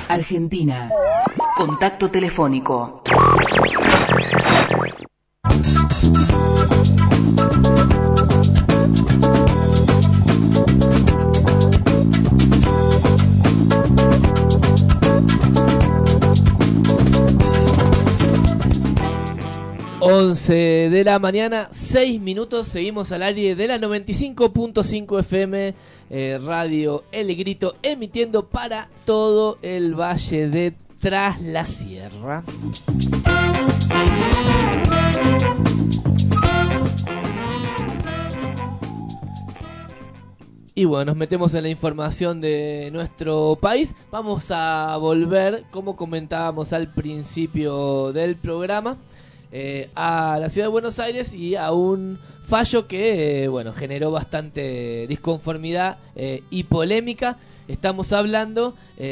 Argentina. Contacto telefónico. De la mañana, 6 minutos, seguimos al aire de la 95.5 FM, Radio El Grito, emitiendo para todo el Valle de Tras la Sierra. Y bueno, nos metemos en la información de nuestro país. Vamos a volver, como comentábamos al principio del programa, a la ciudad de Buenos Aires y a un fallo que generó bastante disconformidad y polémica. Estamos hablando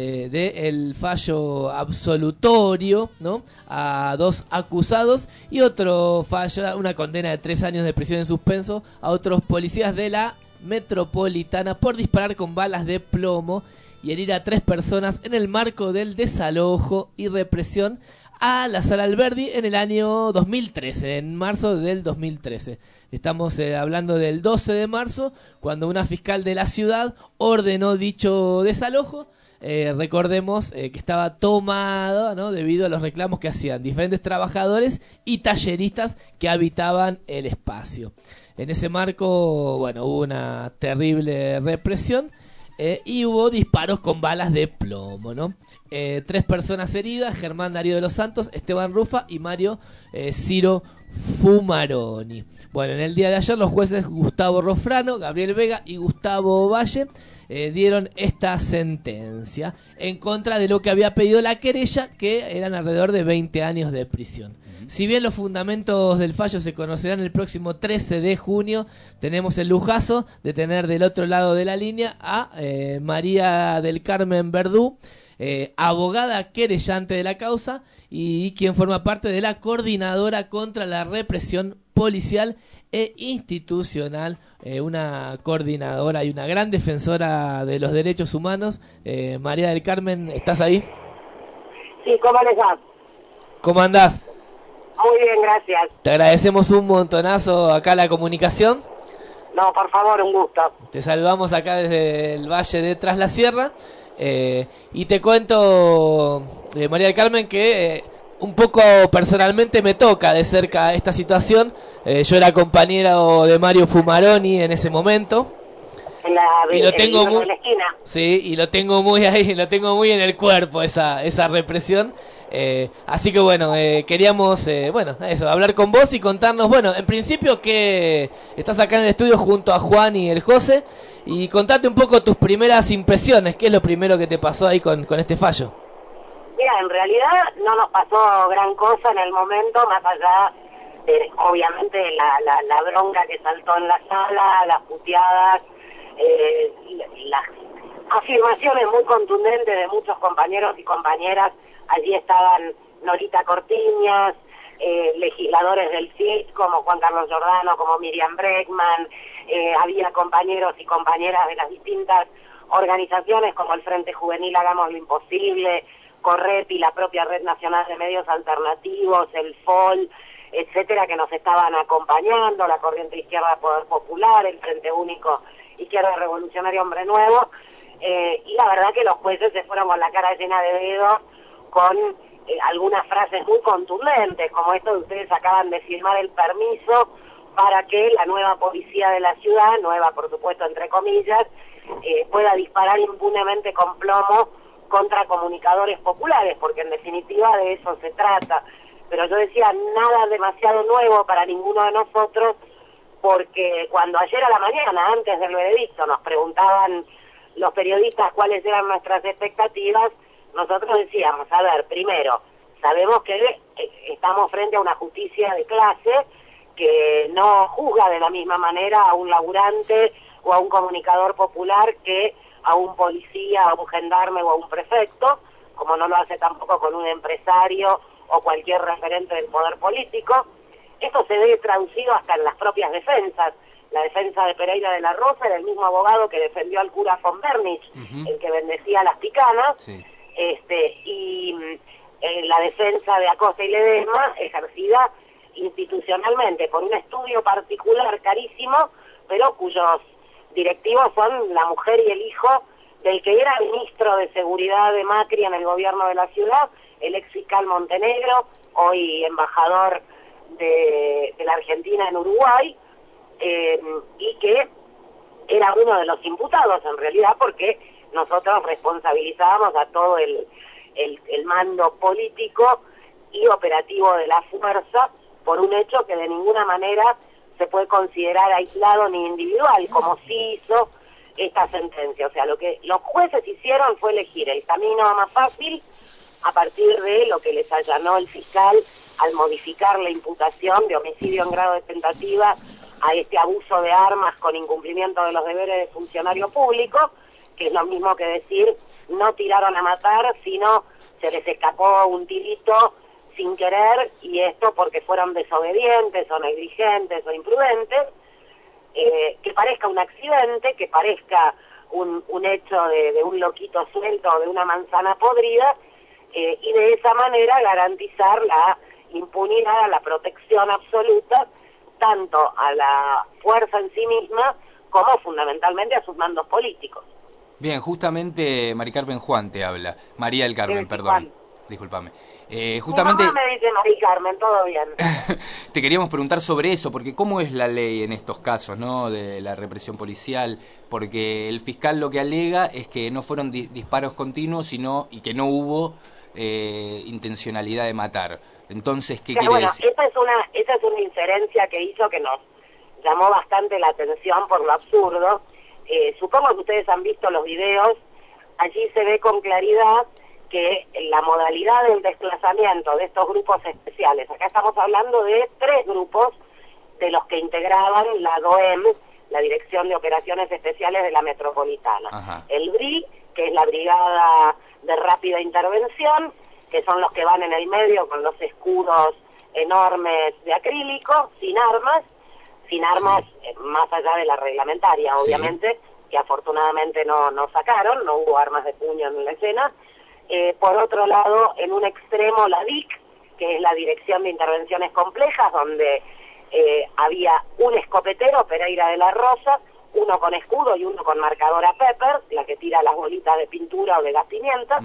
del fallo absolutorio, ¿no?, a 2 acusados, y otro fallo, una condena de 3 años de prisión en suspenso a otros policías de la Metropolitana por disparar con balas de plomo y herir a 3 personas en el marco del desalojo y represión a la Sala Alberdi en el año 2013, en marzo del 2013. Estamos hablando del 12 de marzo, cuando una fiscal de la ciudad ordenó dicho desalojo. Recordemos que estaba tomado, ¿no?, debido a los reclamos que hacían diferentes trabajadores y talleristas que habitaban el espacio. En ese marco, hubo una terrible represión. Y hubo disparos con balas de plomo, ¿no? 3 personas heridas: Germán Darío de los Santos, Esteban Rufa y Mario Ciro Fumaroni. Bueno, en el día de ayer los jueces Gustavo Rofrano, Gabriel Vega y Gustavo Valle dieron esta sentencia en contra de lo que había pedido la querella, que eran alrededor de 20 años de prisión. Si bien los fundamentos del fallo se conocerán el próximo 13 de junio, tenemos el lujazo de tener del otro lado de la línea a María del Carmen Verdú, abogada querellante de la causa y quien forma parte de la Coordinadora contra la Represión Policial e Institucional, una coordinadora y una gran defensora de los derechos humanos. María del Carmen, ¿estás ahí? Sí, ¿cómo les va? ¿Cómo andás? Muy bien, gracias. Te agradecemos un montonazo acá la comunicación. No, por favor, un gusto. Te saludamos acá desde el Valle de Tras la Sierra. Y te cuento, María del Carmen, que un poco personalmente me toca de cerca esta situación. Yo era compañero de Mario Fumaroni en ese momento. Y lo tengo muy, en la esquina. Sí, y lo tengo muy ahí, lo tengo muy en el cuerpo, esa represión. Así que queríamos hablar con vos y contarnos, en principio, que estás acá en el estudio junto a Juan y el José, y contate un poco tus primeras impresiones. ¿Qué es lo primero que te pasó ahí con este fallo? Mira, en realidad no nos pasó gran cosa en el momento, más allá de, obviamente, la bronca que saltó en la sala, las puteadas, las afirmaciones muy contundentes de muchos compañeros y compañeras. Allí estaban Norita Cortiñas, legisladores del CID como Juan Carlos Giordano, como Miriam Bregman, había compañeros y compañeras de las distintas organizaciones como el Frente Juvenil Hagamos lo Imposible, Correpi, la propia Red Nacional de Medios Alternativos, el FOL, etcétera, que nos estaban acompañando, la Corriente Izquierda Poder Popular, el Frente Único Izquierda Revolucionaria Hombre Nuevo, y la verdad que los jueces se fueron con la cara llena de dedos, con algunas frases muy contundentes, como esto de ustedes acaban de firmar el permiso para que la nueva policía de la ciudad, nueva por supuesto entre comillas, pueda disparar impunemente con plomo contra comunicadores populares, porque en definitiva de eso se trata. Pero yo decía, nada demasiado nuevo para ninguno de nosotros, porque cuando ayer a la mañana, antes del veredicto, nos preguntaban los periodistas cuáles eran nuestras expectativas, nosotros decíamos, a ver, primero, sabemos que estamos frente a una justicia de clase que no juzga de la misma manera a un laburante o a un comunicador popular que a un policía, a un gendarme o a un prefecto, como no lo hace tampoco con un empresario o cualquier referente del poder político. Esto se ve traducido hasta en las propias defensas. La defensa de Pereira de la Rosa era el mismo abogado que defendió al cura von Bernich, el que bendecía a las picanas. Sí. la defensa de Acosta y Ledesma ejercida institucionalmente por un estudio particular carísimo, pero cuyos directivos son la mujer y el hijo del que era ministro de Seguridad de Macri en el gobierno de la ciudad, el ex fiscal Montenegro, hoy embajador de la Argentina en Uruguay, y que era uno de los imputados en realidad, porque nosotros responsabilizábamos a todo el mando político y operativo de la fuerza por un hecho que de ninguna manera se puede considerar aislado ni individual, como sí hizo esta sentencia. O sea, lo que los jueces hicieron fue elegir el camino más fácil a partir de lo que les allanó el fiscal al modificar la imputación de homicidio en grado de tentativa a este abuso de armas con incumplimiento de los deberes de funcionario público, que es lo mismo que decir no tiraron a matar, sino se les escapó un tirito sin querer, y esto porque fueron desobedientes o negligentes o imprudentes, que parezca un accidente, que parezca un hecho de un loquito suelto o de una manzana podrida, y de esa manera garantizar la impunidad, la protección absoluta, tanto a la fuerza en sí misma como fundamentalmente a sus mandos políticos. Bien, justamente Mari Carmen Juan te habla. María del Carmen, perdón. Juan. Discúlpame. Justamente... Mi mamá me dice Mari Carmen, todo bien. Te queríamos preguntar sobre eso, porque ¿cómo es la ley en estos casos, no, de la represión policial? Porque el fiscal lo que alega es que no fueron disparos continuos, y que no hubo intencionalidad de matar. Entonces, ¿qué quiere decir? Esa es una inferencia que hizo que nos llamó bastante la atención por lo absurdo. Supongo que ustedes han visto los videos, allí se ve con claridad que la modalidad del desplazamiento de estos grupos especiales, acá estamos hablando de 3 grupos de los que integraban la DOEM, la Dirección de Operaciones Especiales de la Metropolitana. Ajá. El BRI, que es la Brigada de Rápida Intervención, que son los que van en el medio con los escudos enormes de acrílico, sin armas sí. Más allá de la reglamentaria, obviamente, sí, que afortunadamente no sacaron, no hubo armas de puño en la escena. Por otro lado, en un extremo la DIC, que es la Dirección de Intervenciones Complejas, donde había un escopetero, Pereira de la Rosa, uno con escudo y uno con marcadora Pepper, la que tira las bolitas de pintura o de gas pimienta.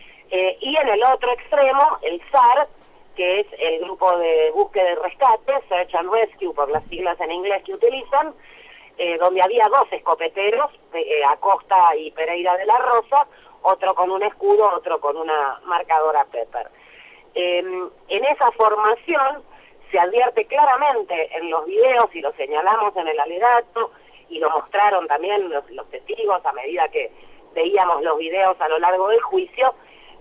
Y en el otro extremo, el SAR, que es el grupo de búsqueda y rescate, Search and Rescue, por las siglas en inglés que utilizan, donde había 2 escopeteros, Acosta y Pereira de la Rosa, otro con un escudo, otro con una marcadora Pepper. En esa formación se advierte claramente en los videos, y lo señalamos en el alegato, y lo mostraron también los testigos a medida que veíamos los videos a lo largo del juicio.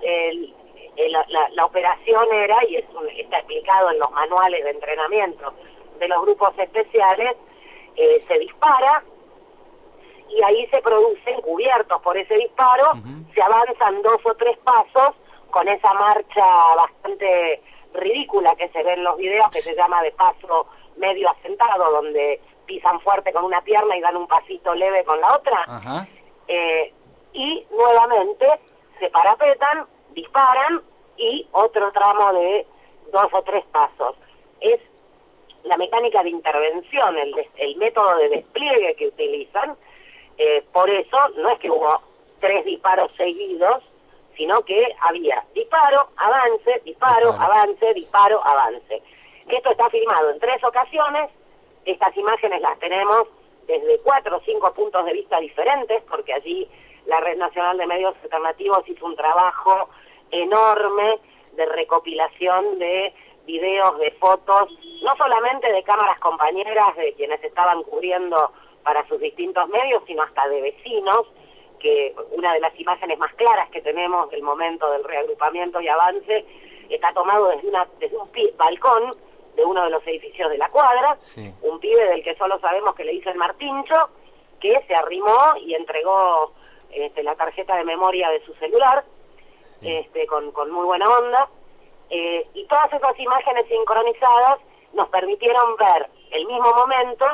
La operación era, y está explicado en los manuales de entrenamiento de los grupos especiales, se dispara, y ahí se producen, cubiertos por ese disparo, se avanzan 2 o 3 pasos con esa marcha bastante ridícula que se ve en los videos, que se llama de paso medio asentado, donde pisan fuerte con una pierna y dan un pasito leve con la otra. Y nuevamente se parapetan, disparan, y otro tramo de 2 o 3 pasos. Es la mecánica de intervención, el método de despliegue que utilizan. Por eso no es que hubo 3 disparos seguidos, sino que había disparo, avance, disparo, avance, disparo, avance. Esto está filmado en 3 ocasiones. Estas imágenes las tenemos desde 4 o 5 puntos de vista diferentes, porque allí la Red Nacional de Medios Alternativos hizo un trabajo enorme de recopilación de videos, de fotos, no solamente de cámaras compañeras de quienes estaban cubriendo para sus distintos medios, sino hasta de vecinos, que una de las imágenes más claras que tenemos del momento del reagrupamiento y avance está tomado desde un balcón de uno de los edificios de la cuadra, sí. Un pibe del que solo sabemos que le dicen Martincho, que se arrimó y entregó la tarjeta de memoria de su celular, sí. Con muy buena onda, y todas esas imágenes sincronizadas nos permitieron ver el mismo momento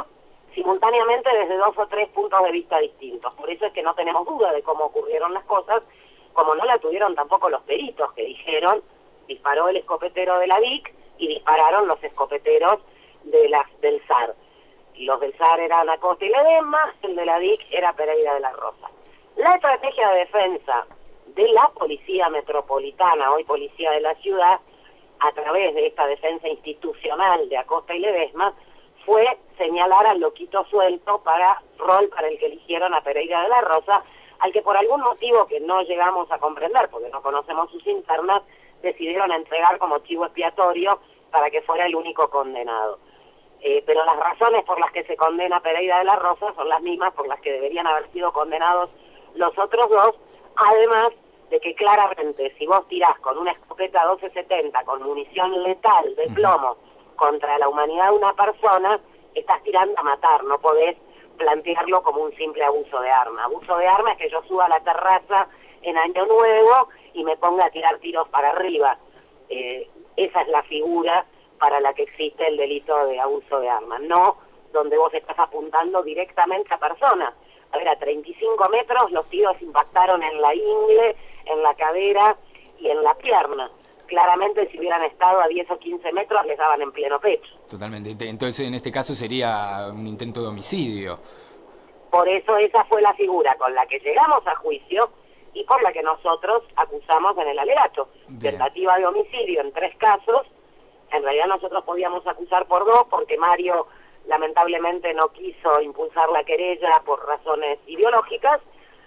simultáneamente desde 2 o 3 puntos de vista distintos. Por eso es que no tenemos duda de cómo ocurrieron las cosas, como no la tuvieron tampoco los peritos que dijeron, disparó el escopetero de la DIC y dispararon los escopeteros del SAR. Los del SAR eran Acosta y Ledesma, el de la DIC era Pereira de la Rosa. La estrategia de defensa de la Policía Metropolitana, hoy Policía de la Ciudad, a través de esta defensa institucional de Acosta y Ledesma, fue señalar al loquito suelto para el que eligieron a Pereira de la Rosa, al que por algún motivo que no llegamos a comprender, porque no conocemos sus internas, decidieron entregar como chivo expiatorio para que fuera el único condenado. Pero las razones por las que se condena a Pereira de la Rosa son las mismas por las que deberían haber sido condenados los otros dos, además de que claramente si vos tirás con una escopeta 1270 con munición letal de plomo contra la humanidad de una persona, estás tirando a matar, no podés plantearlo como un simple abuso de arma. Abuso de arma es que yo suba a la terraza en Año Nuevo y me ponga a tirar tiros para arriba. Esa es la figura para la que existe el delito de abuso de arma, no donde vos estás apuntando directamente a personas. A ver, a 35 metros los tiros impactaron en la ingle, en la cadera y en la pierna. Claramente si hubieran estado a 10 o 15 metros les daban en pleno pecho. Totalmente. Entonces en este caso sería un intento de homicidio. Por eso esa fue la figura con la que llegamos a juicio y por la que nosotros acusamos en el alegato. Bien. Tentativa de homicidio en 3 casos. En realidad nosotros podíamos acusar por 2 porque Mario lamentablemente no quiso impulsar la querella por razones ideológicas,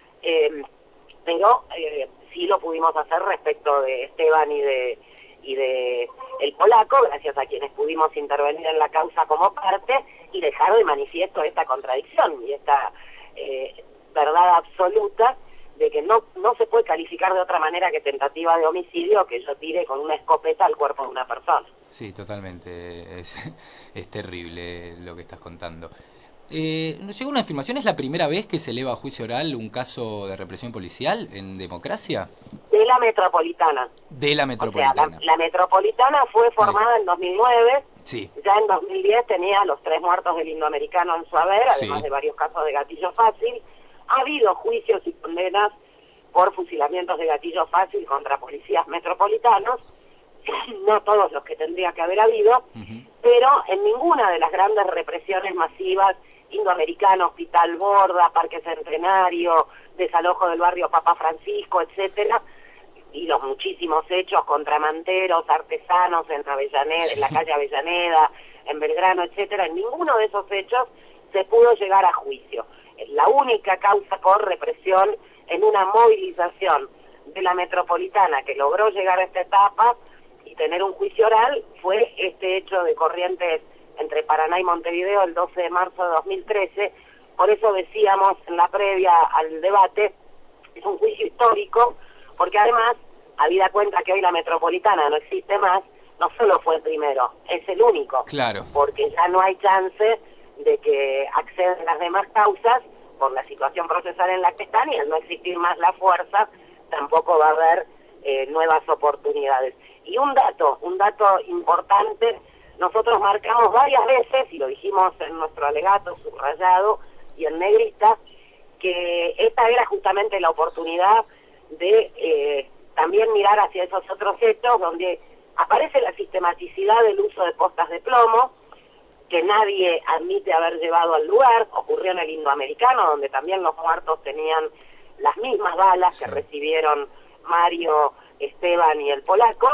pero sí lo pudimos hacer respecto de Esteban y de el polaco, gracias a quienes pudimos intervenir en la causa como parte y dejar de manifiesto esta contradicción y esta verdad absoluta de que no se puede calificar de otra manera que tentativa de homicidio que yo tire con una escopeta al cuerpo de una persona. Sí, totalmente. Es terrible lo que estás contando. Nos llegó una información, ¿es la primera vez que se eleva a juicio oral un caso de represión policial en democracia? De la Metropolitana. De la Metropolitana. O sea, la Metropolitana fue formada en 2009. Sí. Ya en 2010 tenía los 3 muertos del indoamericano en su haber, además Sí. de varios casos de gatillo fácil. Ha habido juicios y condenas por fusilamientos de gatillo fácil contra policías metropolitanos, no todos los que tendría que haber habido, pero en ninguna de las grandes represiones masivas, Indoamericano, Hospital Borda, Parque Centenario, desalojo del barrio Papa Francisco, etcétera, y los muchísimos hechos contra manteros, artesanos en Avellaneda, en la calle Avellaneda, en Belgrano, etcétera, en ninguno de esos hechos se pudo llegar a juicio. La única causa por represión en una movilización de la Metropolitana que logró llegar a esta etapa y tener un juicio oral fue este hecho de Corrientes entre Paraná y Montevideo el 12 de marzo de 2013. Por eso decíamos en la previa al debate, es un juicio histórico, porque además, habida cuenta que hoy la Metropolitana no existe más, no solo fue el primero, es el único. Claro. Porque ya no hay chance de que accedan las demás causas por la situación procesal en la que están y al no existir más la fuerza, tampoco va a haber nuevas oportunidades. Y un dato importante, nosotros marcamos varias veces, y lo dijimos en nuestro alegato subrayado y en negrita, que esta era justamente la oportunidad de también mirar hacia esos otros hechos donde aparece la sistematicidad del uso de postas de plomo, que nadie admite haber llevado al lugar. Ocurrió en el Indoamericano, donde también los muertos tenían las mismas balas que recibieron Mario, Esteban y el polaco,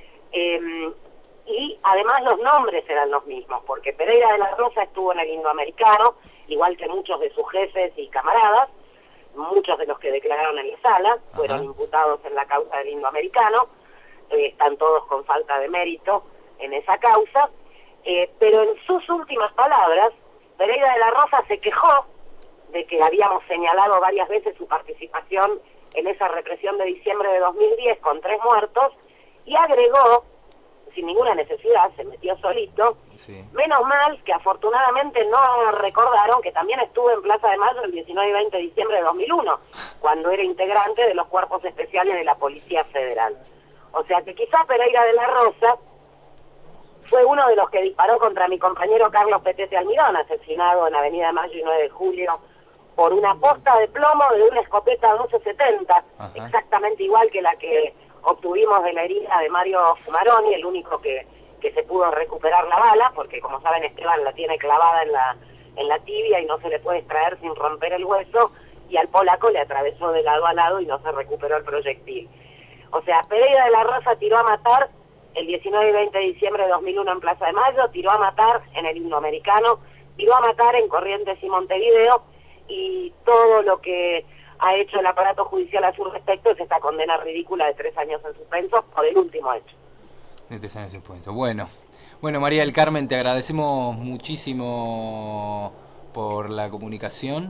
y además los nombres eran los mismos, porque Pereira de la Rosa estuvo en el Indoamericano, igual que muchos de sus jefes y camaradas, muchos de los que declararon en la sala, fueron imputados en la causa del Indoamericano, están todos con falta de mérito en esa causa, pero en sus últimas palabras, Pereira de la Rosa se quejó de que habíamos señalado varias veces su participación en esa represión de diciembre de 2010 con 3 muertos, y agregó, sin ninguna necesidad, se metió solito, menos mal que afortunadamente no recordaron que también estuve en Plaza de Mayo el 19 y 20 de diciembre de 2001, cuando era integrante de los cuerpos especiales de la Policía Federal. O sea que quizá Pereira de la Rosa fue uno de los que disparó contra mi compañero Carlos Petete Almirón, asesinado en Avenida Mayo y 9 de Julio por una posta de plomo de una escopeta 1270, Ajá. exactamente igual que la que obtuvimos de la herida de Mario Fumaroni, el único que se pudo recuperar la bala, porque como saben Esteban la tiene clavada en la tibia y no se le puede extraer sin romper el hueso, y al polaco le atravesó de lado a lado y no se recuperó el proyectil. O sea, Pereira de la Rosa tiró a matar el 19 y 20 de diciembre de 2001 en Plaza de Mayo, tiró a matar en el himno americano, tiró a matar en Corrientes y Montevideo, y todo lo que ha hecho el aparato judicial a su respecto es esta condena ridícula de 3 años en suspenso por el último hecho. De 3 años en suspenso. Bueno, María del Carmen, te agradecemos muchísimo por la comunicación.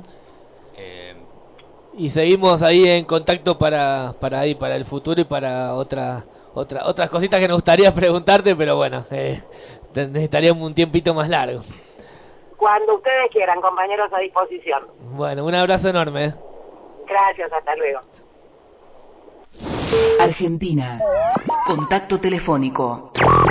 Y seguimos ahí en contacto para el futuro y para otras cositas que nos gustaría preguntarte, pero bueno, necesitaríamos un tiempito más largo. Cuando ustedes quieran, compañeros, a disposición. Bueno, un abrazo enorme. Gracias, hasta luego. Argentina. Contacto telefónico.